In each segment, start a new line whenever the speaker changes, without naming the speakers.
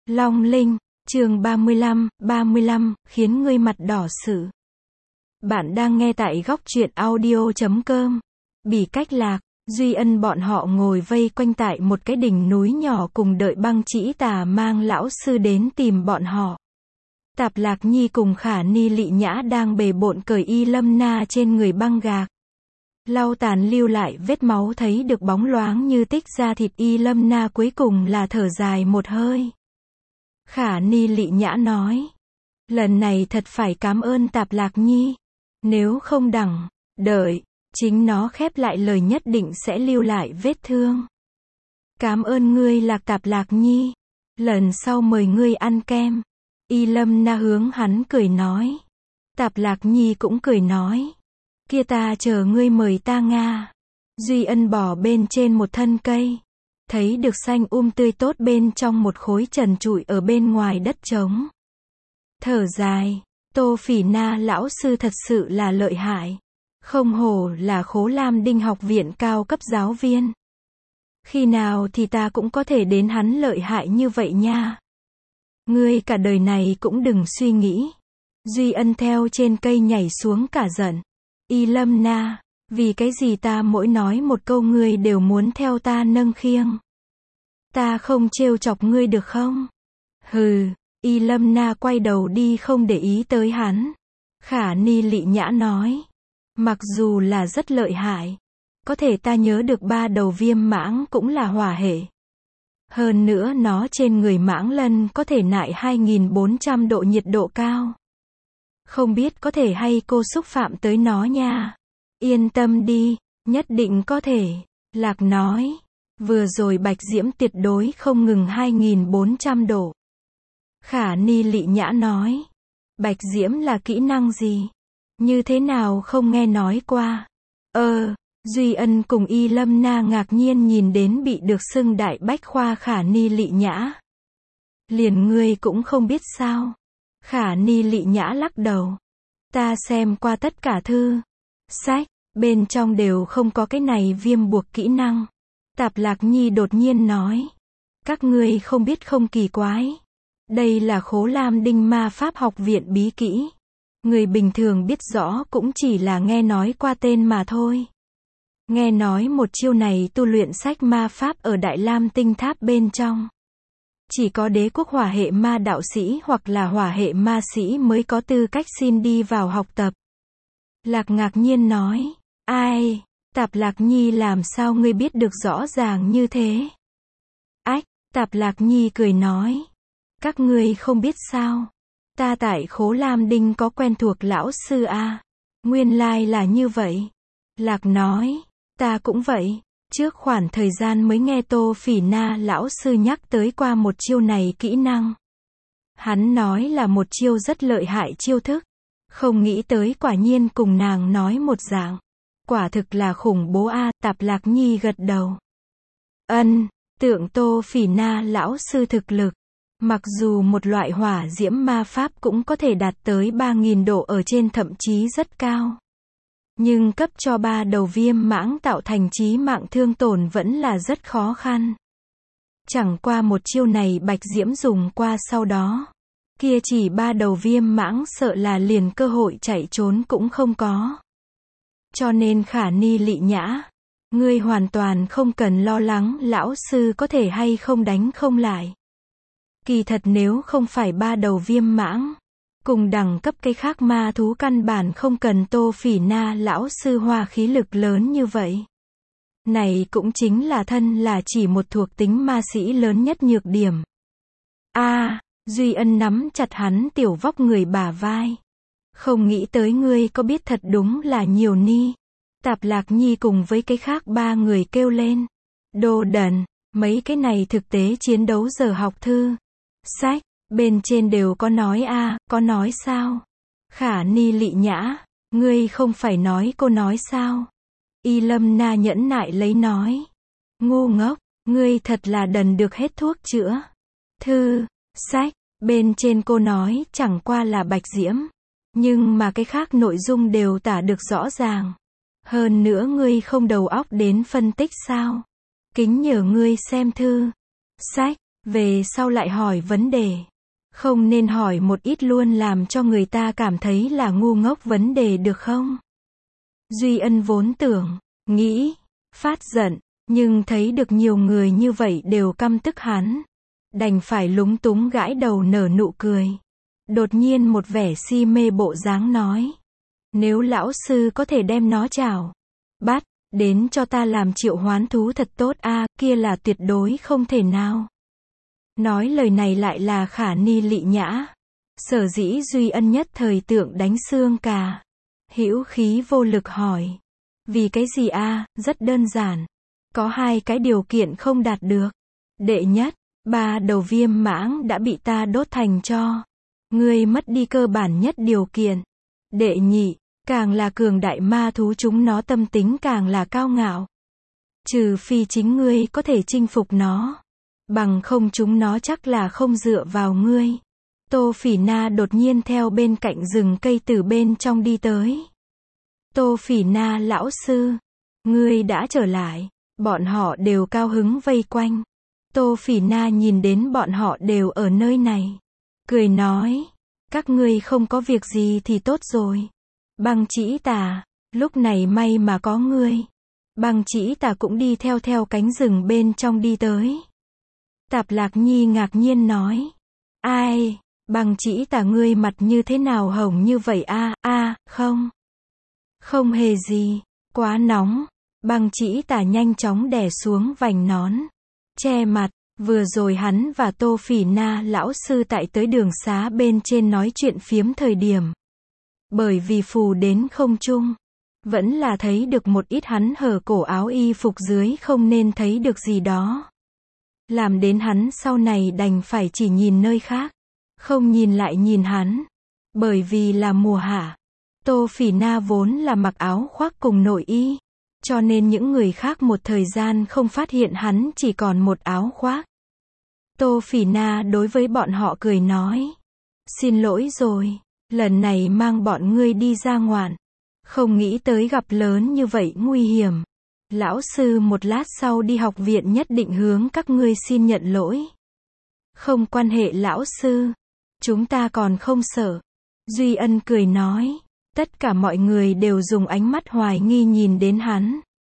Long Linh, chương 35, khiến ngươi mặt đỏ sự. Bạn đang nghe tại góc truyện audio.com. Bỉ Cách Lạc, Duy Ân bọn họ ngồi vây quanh tại một cái đỉnh núi nhỏ cùng đợi Băng Chỉ Tà mang lão sư đến tìm bọn họ. Tạp Lạc Nhi cùng Khả Ni Lị Nhã đang bề bộn cởi y lâm na trên người băng gạc. Lau tàn lưu lại vết máu thấy được bóng loáng như tích da thịt y lâm na cuối cùng là thở dài một hơi. Khả Ni Lị Nhã nói. Lần này thật phải cảm ơn Tạp Lạc Nhi. Nếu không đợi, chính nó khép lại lời nhất định sẽ lưu lại vết thương. Cảm ơn ngươi Tạp Lạc Nhi. Lần sau mời ngươi ăn kem. Y lâm na hướng hắn cười nói. Tạp Lạc Nhi cũng cười nói. Kia ta chờ ngươi mời ta Nga. Duy Ân bò bên trên một thân cây. Thấy được xanh tươi tốt bên trong một khối trần trụi ở bên ngoài đất trống. Thở dài, Tô Phỉ Na lão sư thật sự là lợi hại. Không hổ là Khố Lam Đinh học viện cao cấp giáo viên. Khi nào thì ta cũng có thể đến hắn lợi hại như vậy nha. Ngươi cả đời này cũng đừng suy nghĩ. Duy Ân theo trên cây nhảy xuống cả giận. Y lâm na, vì cái gì ta mỗi nói một câu ngươi đều muốn theo ta nâng khiêng. Ta không trêu chọc ngươi được không? Hừ, Y lâm na quay đầu đi không để ý tới hắn. Khả Ni Lị Nhã nói. Mặc dù là rất lợi hại. Có thể ta nhớ được 3 đầu viêm mãng cũng là hỏa hệ. Hơn nữa nó trên người mãng lân có thể nại 2400 độ nhiệt độ cao. Không biết có thể hay cô xúc phạm tới nó nha. Yên tâm đi, nhất định có thể. Lạc nói. Vừa rồi Bạch Diễm tuyệt đối không ngừng 2400 độ. Khả Ni Lị Nhã nói. Bạch Diễm là kỹ năng gì? Như thế nào không nghe nói qua? Duy Ân cùng Y lâm na ngạc nhiên nhìn đến bị được xưng đại bách khoa Khả Ni Lị Nhã. Liền ngươi cũng không biết sao? Khả Ni Lị Nhã lắc đầu. Ta xem qua tất cả thư, sách, bên trong đều không có cái này viêm buộc kỹ năng. Tạp Lạc Nhi đột nhiên nói. Các ngươi không biết không kỳ quái. Đây là Khố Lam Đinh ma pháp học viện bí kỹ. Người bình thường biết rõ cũng chỉ là nghe nói qua tên mà thôi. Nghe nói một chiêu này tu luyện sách ma pháp ở Đại Lam Tinh Tháp bên trong. Chỉ có đế quốc hỏa hệ ma đạo sĩ hoặc là hỏa hệ ma sĩ mới có tư cách xin đi vào học tập. Lạc ngạc nhiên nói. Ai? Tạp Lạc Nhi làm sao ngươi biết được rõ ràng như thế? Ách, Tạp Lạc Nhi cười nói. Các ngươi không biết sao? Ta tại Khố Lam Đinh có quen thuộc lão sư a. Nguyên lai là như vậy. Lạc nói. Ta cũng vậy. Trước khoảng thời gian mới nghe Tô Phỉ Na lão sư nhắc tới qua một chiêu này kỹ năng. Hắn nói là một chiêu rất lợi hại chiêu thức. Không nghĩ tới quả nhiên cùng nàng nói một dạng. Quả thực là khủng bố a. Tạp Lạc Nhi gật đầu. Tượng Tô Phỉ Na lão sư thực lực. Mặc dù một loại hỏa diễm ma pháp cũng có thể đạt tới 3000 độ ở trên thậm chí rất cao. Nhưng cấp cho 3 đầu viêm mãng tạo thành chí mạng thương tổn vẫn là rất khó khăn. Chẳng qua một chiêu này Bạch Diễm dùng qua sau đó. Kia chỉ 3 đầu viêm mãng sợ là liền cơ hội chạy trốn cũng không có. Cho nên Khả Ni Lị Nhã. Ngươi hoàn toàn không cần lo lắng lão sư có thể hay không đánh không lại. Kỳ thật nếu không phải 3 đầu viêm mãng. Cùng đẳng cấp cái khác ma thú căn bản không cần Tô Phỉ Na lão sư hoa khí lực lớn như vậy. Này cũng chính là thân là chỉ một thuộc tính ma sĩ lớn nhất nhược điểm. Duy Ân nắm chặt hắn tiểu vóc người bả vai. Không nghĩ tới ngươi có biết thật đúng là nhiều ni. Tạp Lạc Nhi cùng với cái khác 3 người kêu lên. Đồ đần, mấy cái này thực tế chiến đấu giờ học thư. Sách. Bên trên đều có nói có nói sao? Khả Ni Lị Nhã, ngươi không phải nói cô nói sao? Y lâm na nhẫn nại lấy nói. Ngu ngốc, ngươi thật là đần được hết thuốc chữa. Thư, sách, bên trên cô nói chẳng qua là Bạch Diễm. Nhưng mà cái khác nội dung đều tả được rõ ràng. Hơn nữa ngươi không đầu óc đến phân tích sao? Kính nhờ ngươi xem thư, sách. Về sau lại hỏi vấn đề. Không nên hỏi một ít luôn làm cho người ta cảm thấy là ngu ngốc vấn đề được không? Duy Ân vốn tưởng, nghĩ, phát giận, nhưng thấy được nhiều người như vậy đều căm tức hắn. Đành phải lúng túng gãi đầu nở nụ cười. Đột nhiên một vẻ si mê bộ dáng nói. Nếu lão sư có thể đem nó chào, bắt, đến cho ta làm triệu hoán thú thật tốt a, kia là tuyệt đối không thể nào. Nói lời này lại là Khả Ni Lị Nhã. Sở dĩ Duy Ân nhất thời tượng đánh xương cà. Hữu khí vô lực hỏi. Vì cái gì a? Rất đơn giản. Có hai cái điều kiện không đạt được. Đệ nhất, 3 đầu viêm mãng đã bị ta đốt thành tro. Ngươi mất đi cơ bản nhất điều kiện. Đệ nhị, càng là cường đại ma thú chúng nó tâm tính càng là cao ngạo. Trừ phi chính ngươi có thể chinh phục nó. Bằng không chúng nó chắc là không dựa vào ngươi. Tô Phỉ Na đột nhiên theo bên cạnh rừng cây từ bên trong đi tới. Tô Phỉ Na lão sư, ngươi đã trở lại. Bọn họ đều cao hứng vây quanh. Tô Phỉ Na nhìn đến bọn họ đều ở nơi này. Cười nói, các ngươi không có việc gì thì tốt rồi. Băng Chỉ Tà, lúc này may mà có ngươi. Băng Chỉ Tà cũng đi theo cánh rừng bên trong đi tới. Tạp Lạc Nhi ngạc nhiên nói. Ai, Băng Chỉ Tà ngươi mặt như thế nào hồng như vậy a? Không. Không hề gì, quá nóng. Băng Chỉ Tà nhanh chóng đè xuống vành nón. Che mặt, vừa rồi hắn và Tô Phỉ Na lão sư tại tới đường xá bên trên nói chuyện phiếm thời điểm. Bởi vì phù đến không trung. Vẫn là thấy được một ít hắn hở cổ áo y phục dưới không nên thấy được gì đó. Làm đến hắn sau này đành phải chỉ nhìn nơi khác. Không nhìn lại nhìn hắn. Bởi vì là mùa hạ. Tô Phỉ Na vốn là mặc áo khoác cùng nội y. Cho nên những người khác một thời gian không phát hiện hắn chỉ còn một áo khoác. Tô Phỉ Na đối với bọn họ cười nói. Xin lỗi rồi. Lần này mang bọn ngươi đi ra ngoạn. Không nghĩ tới gặp lớn như vậy nguy hiểm. Lão sư một lát sau đi học viện nhất định hướng các ngươi xin nhận lỗi. Không quan hệ lão sư. Chúng ta còn không sợ. Duy Ân cười nói. Tất cả mọi người đều dùng ánh mắt hoài nghi nhìn đến hắn.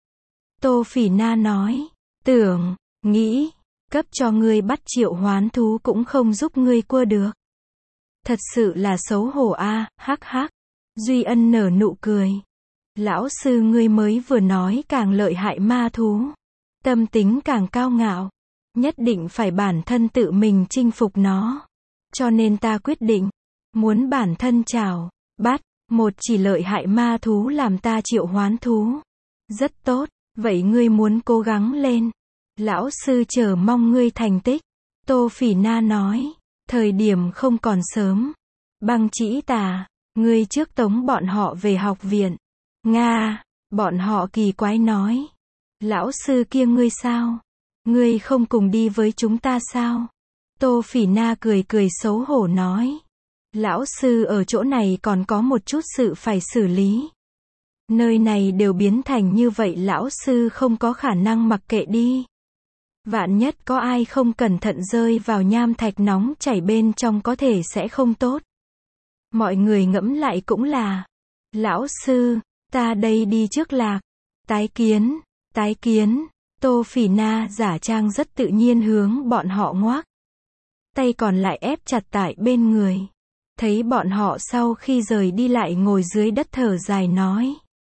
Tô Phỉ Na nói. Tưởng, nghĩ, cấp cho ngươi bắt triệu hoán thú cũng không giúp ngươi cua được. Thật sự là xấu hổ a, hắc hắc. Duy Ân nở nụ cười. Lão sư ngươi mới vừa nói càng lợi hại ma thú. Tâm tính càng cao ngạo. Nhất định phải bản thân tự mình chinh phục nó. Cho nên ta quyết định. Muốn bản thân chào, bắt, một chỉ lợi hại ma thú làm ta triệu hoán thú. Rất tốt, vậy ngươi muốn cố gắng lên. Lão sư chờ mong ngươi thành tích. Tô Phỉ Na nói. Thời điểm không còn sớm. Băng Chỉ Tà, ngươi trước tống bọn họ về học viện. Nga, bọn họ kỳ quái nói. Lão sư kia ngươi sao? Ngươi không cùng đi với chúng ta sao? Tô Phỉ Na cười cười xấu hổ nói. Lão sư ở chỗ này còn có một chút sự phải xử lý. Nơi này đều biến thành như vậy lão sư không có khả năng mặc kệ đi. Vạn nhất có ai không cẩn thận rơi vào nham thạch nóng chảy bên trong có thể sẽ không tốt. Mọi người ngẫm lại cũng là. Lão sư, ta đây đi trước lạc. Tái kiến, tái kiến. Tô Phỉ Na giả trang rất tự nhiên hướng bọn họ ngoác. Tay còn lại ép chặt tại bên người. Thấy bọn họ sau khi rời đi lại ngồi dưới đất thở dài nói.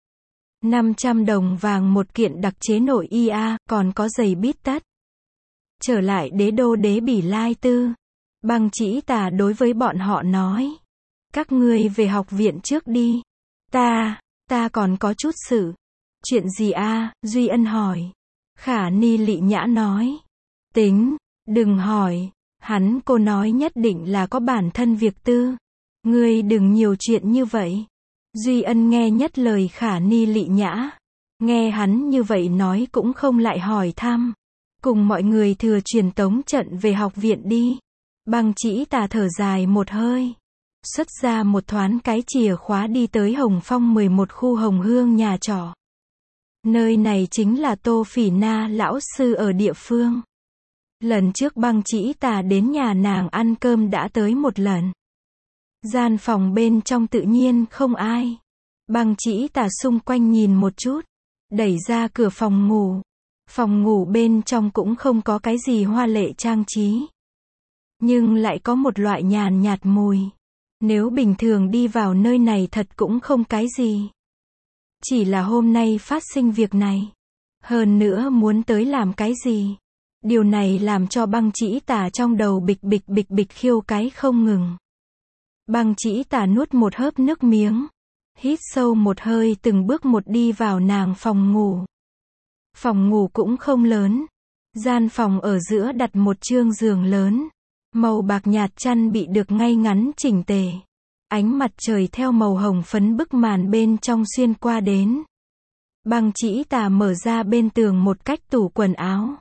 500 đồng vàng một kiện đặc chế nội y a, còn có giày bít tất. Trở lại đế đô Đế Bỉ Lai Tư. Băng Chỉ Tà đối với bọn họ nói. Các ngươi về học viện trước đi. Ta còn có chút sự. Chuyện gì a? Duy Ân hỏi. Khả Ni Lị Nhã nói. Tính, đừng hỏi. Hắn cô nói nhất định là có bản thân việc tư. Ngươi đừng nhiều chuyện như vậy. Duy Ân nghe nhất lời Khả Ni Lị Nhã. Nghe hắn như vậy nói cũng không lại hỏi thăm. Cùng mọi người thừa truyền tống trận về học viện đi. Băng Chỉ Tà thở dài một hơi. Xuất ra một thoáng cái chìa khóa đi tới Hồng Phong 11 khu Hồng Hương nhà trọ. Nơi này chính là Tô Phỉ Na lão sư ở địa phương. Lần trước Băng Chỉ Tà đến nhà nàng ăn cơm đã tới một lần. Gian phòng bên trong tự nhiên không ai. Băng Chỉ Tà xung quanh nhìn một chút, đẩy ra cửa phòng ngủ. Phòng ngủ bên trong cũng không có cái gì hoa lệ trang trí, nhưng lại có một loại nhàn nhạt mùi. Nếu bình thường đi vào nơi này thật cũng không cái gì. Chỉ là hôm nay phát sinh việc này. Hơn nữa muốn tới làm cái gì? Điều này làm cho Băng Chỉ Tà trong đầu bịch bịch bịch bịch khiêu cái không ngừng. Băng Chỉ Tà nuốt một hớp nước miếng, hít sâu một hơi từng bước một đi vào nàng phòng ngủ. Phòng ngủ cũng không lớn. Gian phòng ở giữa đặt một chương giường lớn. Màu bạc nhạt chăn bị được ngay ngắn chỉnh tề. Ánh mặt trời theo màu hồng phấn bức màn bên trong xuyên qua đến. Băng Chỉ Tà mở ra bên tường một cách tủ quần áo.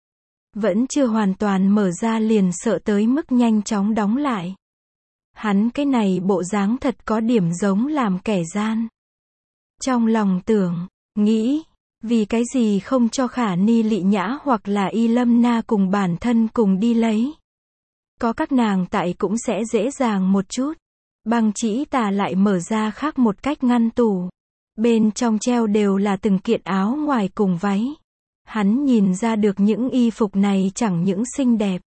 Vẫn chưa hoàn toàn mở ra liền sợ tới mức nhanh chóng đóng lại. Hắn cái này bộ dáng thật có điểm giống làm kẻ gian. Trong lòng tưởng, nghĩ, vì cái gì không cho Khả Ni Lị Nhã hoặc là Y Lâm Na cùng bản thân cùng đi lấy. Có các nàng tại cũng sẽ dễ dàng một chút. Băng Chỉ Tà lại mở ra khác một cách ngăn tủ. Bên trong treo đều là từng kiện áo ngoài cùng váy. Hắn nhìn ra được những y phục này chẳng những xinh đẹp.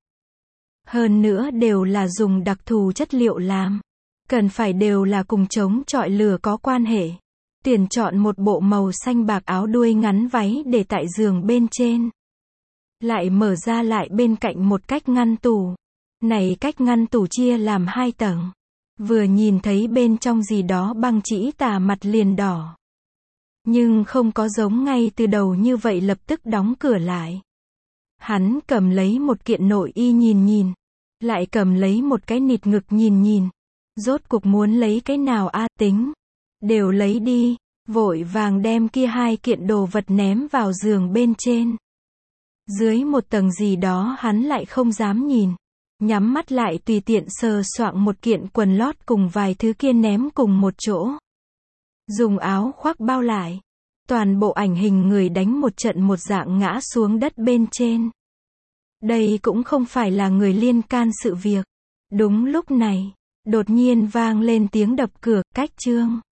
Hơn nữa đều là dùng đặc thù chất liệu làm. Cần phải đều là cùng chống chọi lửa có quan hệ. Tuyển chọn một bộ màu xanh bạc áo đuôi ngắn váy để tại giường bên trên. Lại mở ra lại bên cạnh một cách ngăn tủ. Này cách ngăn tủ chia làm 2 tầng. Vừa nhìn thấy bên trong gì đó Băng Chỉ Tà mặt liền đỏ. Nhưng không có giống ngay từ đầu như vậy lập tức đóng cửa lại. Hắn cầm lấy một kiện nội y nhìn nhìn. Lại cầm lấy một cái nịt ngực nhìn nhìn. Rốt cuộc muốn lấy cái nào tính. Đều lấy đi. Vội vàng đem kia 2 kiện đồ vật ném vào giường bên trên. Dưới một tầng gì đó hắn lại không dám nhìn. Nhắm mắt lại tùy tiện sờ soạng một kiện quần lót cùng vài thứ kia ném cùng một chỗ. Dùng áo khoác bao lại. Toàn bộ ảnh hình người đánh một trận một dạng ngã xuống đất bên trên. Đây cũng không phải là người liên can sự việc. Đúng lúc này, đột nhiên vang lên tiếng đập cửa, cách chương.